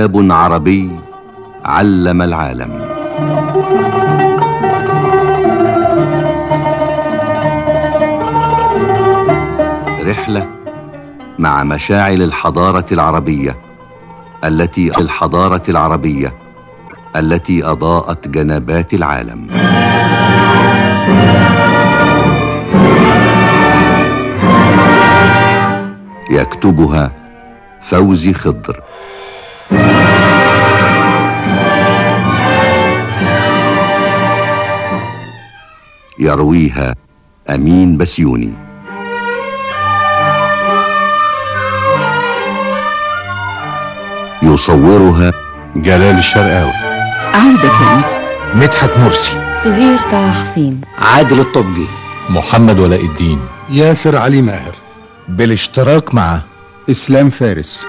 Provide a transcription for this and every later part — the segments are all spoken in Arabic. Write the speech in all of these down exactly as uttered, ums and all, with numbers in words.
كتاب عربي علم العالم. رحلة مع مشاعل الحضارة العربية التي الحضارة العربية التي أضاءت جنبات العالم. يكتبها فوزي خضر. يرويها أمين بسيوني. يصورها جلال الشرقاوي. عايدة كامل. مدحت مرسي. سهير طه حسين. عادل الطبجي. محمد ولاء الدين. ياسر علي ماهر، بالاشتراك مع إسلام فارس.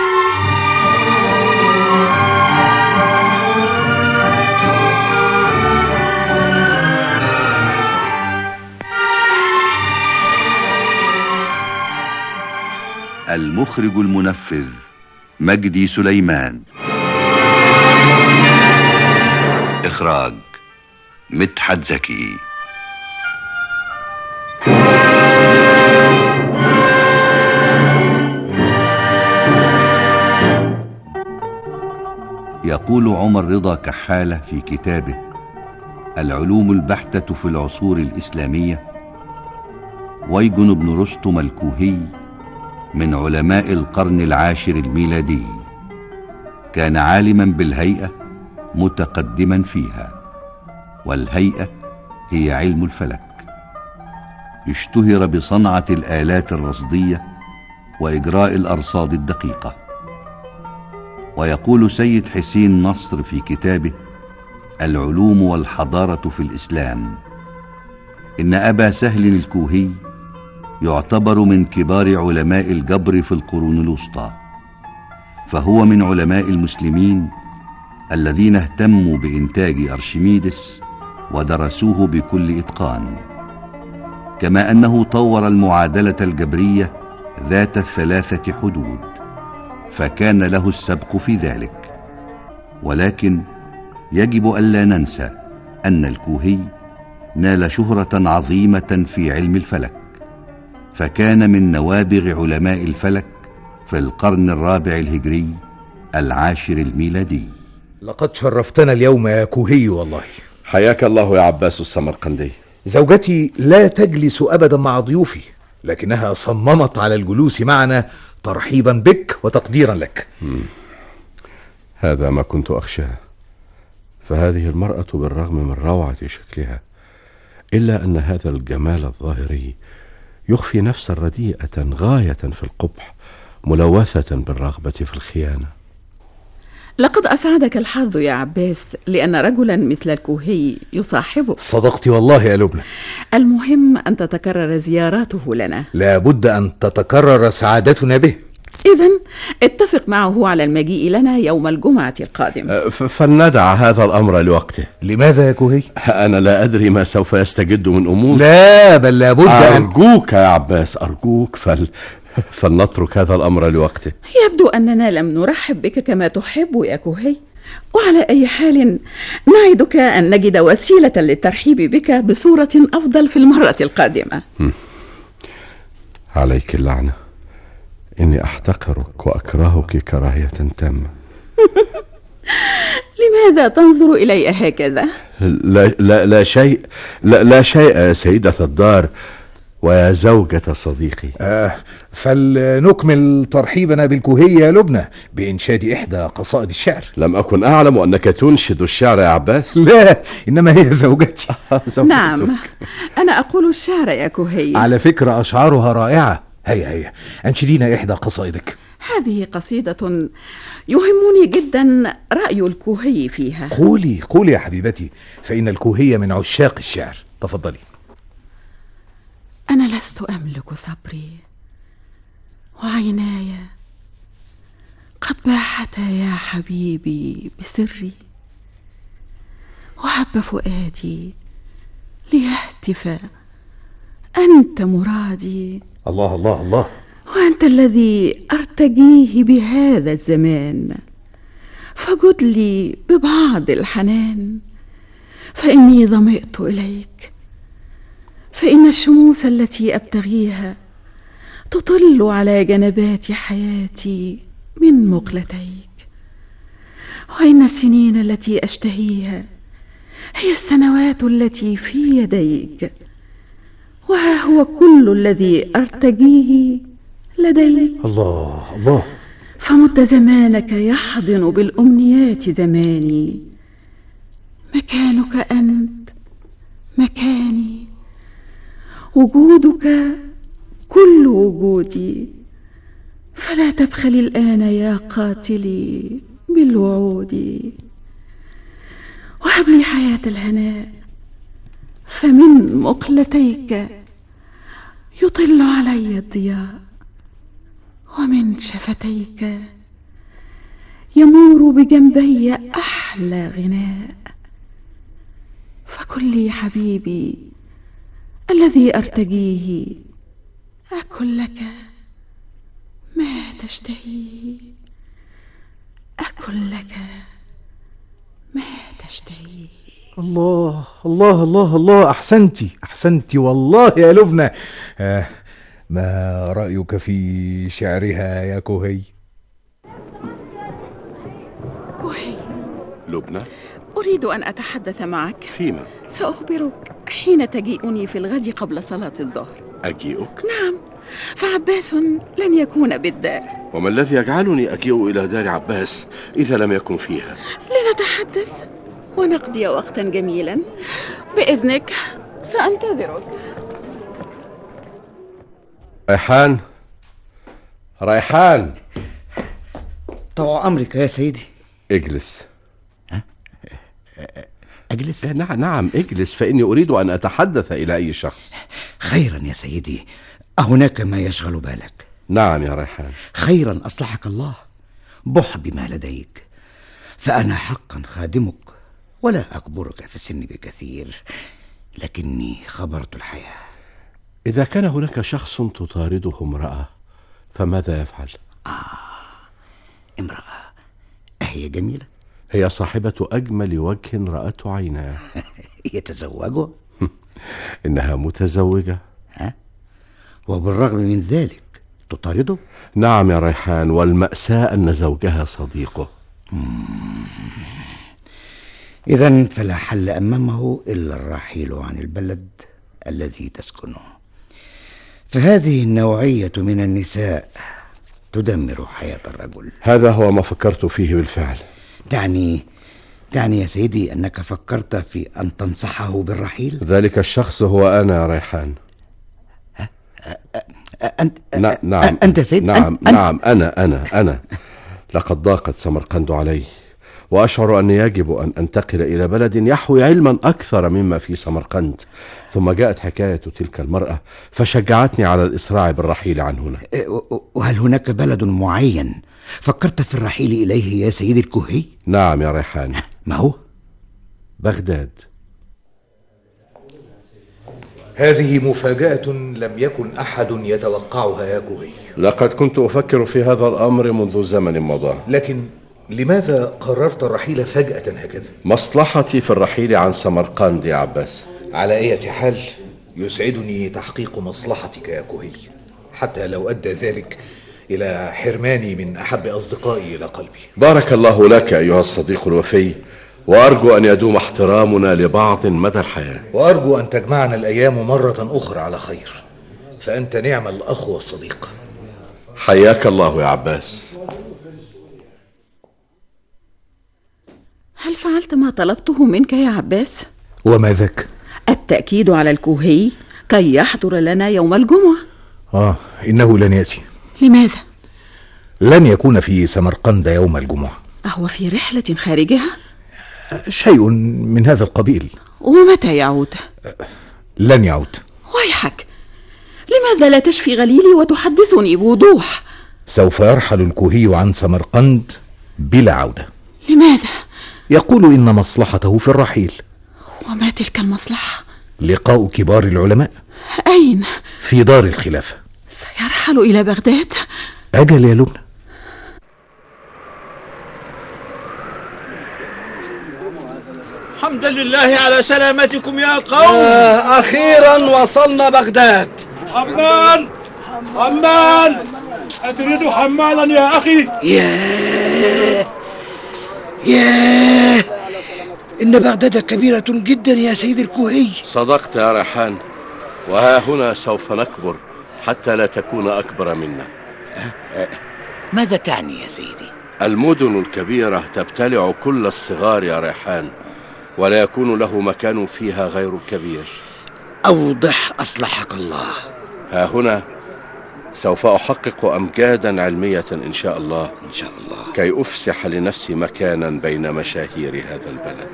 المخرج المنفذ مجدي سليمان. إخراج مدحت زكي. يقول عمر رضا كحالة في كتابه العلوم البحتة في العصور الإسلامية: ويجن بن رستم الكوهي من علماء القرن العاشر الميلادي، كان عالما بالهيئة متقدما فيها، والهيئة هي علم الفلك. اشتهر بصنعة الآلات الرصدية وإجراء الأرصاد الدقيقة. ويقول سيد حسين نصر في كتابه العلوم والحضارة في الإسلام إن أبا سهل الكوهي يعتبر من كبار علماء الجبر في القرون الوسطى، فهو من علماء المسلمين الذين اهتموا بإنتاج أرشميدس ودرسوه بكل إتقان، كما أنه طور المعادلة الجبرية ذات الثلاثة حدود، فكان له السبق في ذلك. ولكن يجب ألا ننسى أن الكوهي نال شهرة عظيمة في علم الفلك، فكان من نوابغ علماء الفلك في القرن الرابع الهجري العاشر الميلادي. لقد شرفتنا اليوم يا كوهي والله. حياك الله يا عباس السمرقندي. زوجتي لا تجلس أبدا مع ضيوفي، لكنها صممت على الجلوس معنا ترحيبا بك وتقديرا لك. مم. هذا ما كنت أخشاه، فهذه المرأة بالرغم من روعة شكلها إلا أن هذا الجمال الظاهري يخفي نفسا رديئة غاية في القبح، ملوثة بالرغبة في الخيانة. لقد أسعدك الحظ يا عباس، لأن رجلا مثل الكوهي يصاحبك. صدقت والله يا لبنى. المهم أن تتكرر زياراته لنا. لا بد أن تتكرر سعادتنا به. إذن اتفق معه على المجيء لنا يوم الجمعة القادم. فلندع هذا الأمر لوقته. لماذا يا كوهي؟ أنا لا أدري ما سوف يستجد من أمور. لا بل لابد أن أرجوك يا عباس، أرجوك فل... فلنترك هذا الأمر لوقته. يبدو أننا لم نرحب بك كما تحب يا كوهي، وعلى أي حال نعدك أن نجد وسيلة للترحيب بك بصورة أفضل في المرة القادمة. عليك اللعنة، إني أحتقرك وأكرهك كراهية تامة. لماذا تنظر إلي هكذا؟ لا, لا, لا شيء لا, لا شيء يا سيدة الدار ويا زوجة صديقي. آه فلنكمل ترحيبنا بالكوهي يا لبنى بإنشاد إحدى قصائد الشعر. لم أكن أعلم أنك تنشد الشعر يا عباس. لا، إنما هي زوجتي. نعم، أنا أقول الشعر يا كوهي. على فكرة أشعارها رائعة. هيا هيا أنشدينا إحدى قصائدك. هذه قصيدة يهمني جدا رأي الكوهي فيها. قولي قولي يا حبيبتي، فإن الكوهي من عشاق الشعر. تفضلي. أنا لست أملك صبري، وعيناي قد باحتا يا حبيبي بسري، وهب فؤادي ليهتف أنت مرادي. الله الله الله. وأنت الذي أرتجيه بهذا الزمان، فجد لي ببعض الحنان، فإني ظمئت إليك، فإن الشموس التي أبتغيها تطل على جنبات حياتي من مقلتيك، وإن السنين التي أشتهيها هي السنوات التي في يديك، وها هو كل الذي أرتجيه لديك. الله الله. فمد زمانك يحضن بالأمنيات زماني، مكانك أنت مكاني، وجودك كل وجودي، فلا تبخل الآن يا قاتلي بالوعود، وهب لي حياة الهناء، فمن مقلتيك يطل علي الضياء، ومن شفتيك يمور بجنبي أحلى غناء، فكن لي حبيبي الذي أرتجيه، أكن لك ما تشتهيه، أكن لك ما تشتهيه. الله الله الله الله، أحسنتي أحسنتي والله يا لبنى. آه ما رأيك في شعرها يا كوهي؟ كوهي. لبنى، أريد أن أتحدث معك. فيما؟ سأخبرك حين تجيئني في الغد قبل صلاة الظهر. أجيئك؟ نعم، فعباس لن يكون بالدار. وما الذي يجعلني أجيء إلى دار عباس إذا لم يكن فيها؟ لنتحدث ونقضي وقتا جميلا. بإذنك سأنتظرك. ريحان، ريحان. طوع أمرك يا سيدي. اجلس. ها؟ أجلس؟ نعم نعم اجلس، فإني أريد أن أتحدث إلى أي شخص. خيرا يا سيدي، أهناك ما يشغل بالك؟ نعم يا ريحان. خيرا أصلحك الله، بح بما لديك، فأنا حقا خادمك، ولا أكبرك في السن بكثير، لكني خبرت الحياة. إذا كان هناك شخص تطارده امرأة فماذا يفعل؟ آه امرأة، أهي جميلة؟ هي صاحبة أجمل وجه رأته عيناه. يتزوجها؟ إنها متزوجة. ها؟ وبالرغم من ذلك تطارده؟ نعم يا ريحان، والمأساة أن زوجها صديقه. إذن فلا حل أمامه إلا الرحيل عن البلد الذي تسكنه، فهذه النوعية من النساء تدمر حياة الرجل. هذا هو ما فكرت فيه بالفعل. تعني تعني يا سيدي أنك فكرت في أن تنصحه بالرحيل؟ ذلك الشخص هو أنا يا ريحان. أنت ن- نعم أنت سيد؟ نعم أنت؟ نعم أنا أنا أنا لقد ضاقت سمرقند علي، وأشعر أني يجب أن أنتقل إلى بلد يحوي علما أكثر مما في سمرقند. ثم جاءت حكاية تلك المرأة فشجعتني على الإسراع بالرحيل عن هنا. وهل هناك بلد معين فكرت في الرحيل إليه يا سيدي الكوهي؟ نعم يا ريحان. ما هو؟ بغداد. هذه مفاجأة لم يكن أحد يتوقعها يا كوهي. لقد كنت أفكر في هذا الأمر منذ زمن مضى. لكن لماذا قررت الرحيل فجأة هكذا؟ مصلحتي في الرحيل عن سمرقند يا عباس. على أي حال يسعدني تحقيق مصلحتك يا كوهي، حتى لو أدى ذلك إلى حرماني من أحب أصدقائي إلى قلبي. بارك الله لك أيها الصديق الوفي، وأرجو أن يدوم احترامنا لبعض مدى الحياة. وأرجو أن تجمعنا الأيام مرة أخرى على خير، فأنت نعم الأخ والصديق. حياك الله يا عباس. هل فعلت ما طلبته منك يا عباس؟ وما ذاك؟ التأكيد على الكوهي كي يحضر لنا يوم الجمعة. آه إنه لن يأتي. لماذا؟ لن يكون في سمرقند يوم الجمعة. أهو في رحلة خارجها؟ شيء من هذا القبيل. ومتى يعود؟ لن يعود. ويحك، لماذا لا تشفي غليلي وتحدثني بوضوح؟ سوف يرحل الكوهي عن سمرقند بلا عودة. لماذا؟ يقول إن مصلحته في الرحيل. وما تلك المصلحة؟ لقاء كبار العلماء. أين؟ في دار الخلافة. سيرحل إلى بغداد؟ أجل يا لبنى. حمدا لله على سلامتكم يا قوم. آه أخيرا وصلنا بغداد. حمال حمال أتريد حمالا يا أخي؟ ياه ياه إن بغداد كبيرة جدا يا سيد الكوهي. صدقت يا ريحان، وها هنا سوف نكبر حتى لا تكون أكبر منا. ماذا تعني يا سيدي؟ المدن الكبيرة تبتلع كل الصغار يا ريحان، ولا يكون له مكان فيها غير الكبير. أوضح أصلحك الله. ها هنا سوف أحقق أمجادا علمية إن شاء الله، إن شاء الله، كي أفسح لنفسي مكانا بين مشاهير هذا البلد.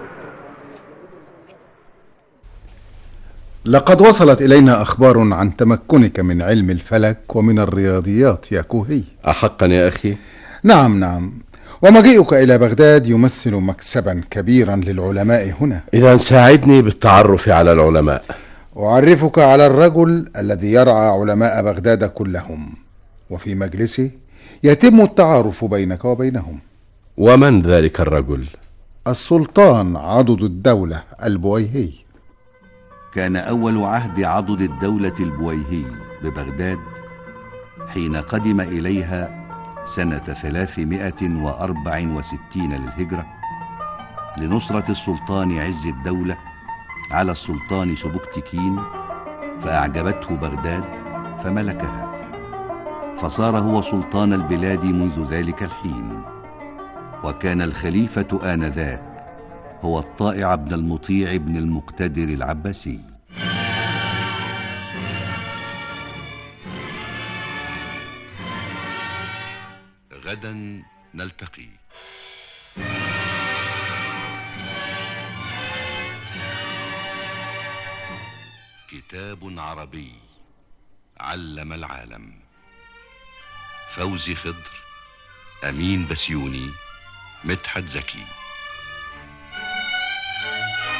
لقد وصلت إلينا أخبار عن تمكنك من علم الفلك ومن الرياضيات يا كوهي. أحقا يا أخي؟ نعم نعم، ومجيئك إلى بغداد يمثل مكسبا كبيرا للعلماء هنا. إذا ساعدني بالتعرف على العلماء. أعرفك على الرجل الذي يرعى علماء بغداد كلهم، وفي مجلسه يتم التعارف بينك وبينهم. ومن ذلك الرجل؟ السلطان عضد الدولة البويهي. كان أول عهد عضد الدولة البويهي ببغداد حين قدم إليها سنة ثلاثمائة وأربع وستين للهجرة لنصرة السلطان عز الدولة على السلطان سبكتكين، فأعجبته بغداد فملكها، فصار هو سلطان البلاد منذ ذلك الحين. وكان الخليفة آنذاك هو الطائع بن المطيع بن المقتدر العباسي. غدا نلتقي. كتاب عربي علم العالم. فوزي خضر، أمين بسيوني، مدحت زكي.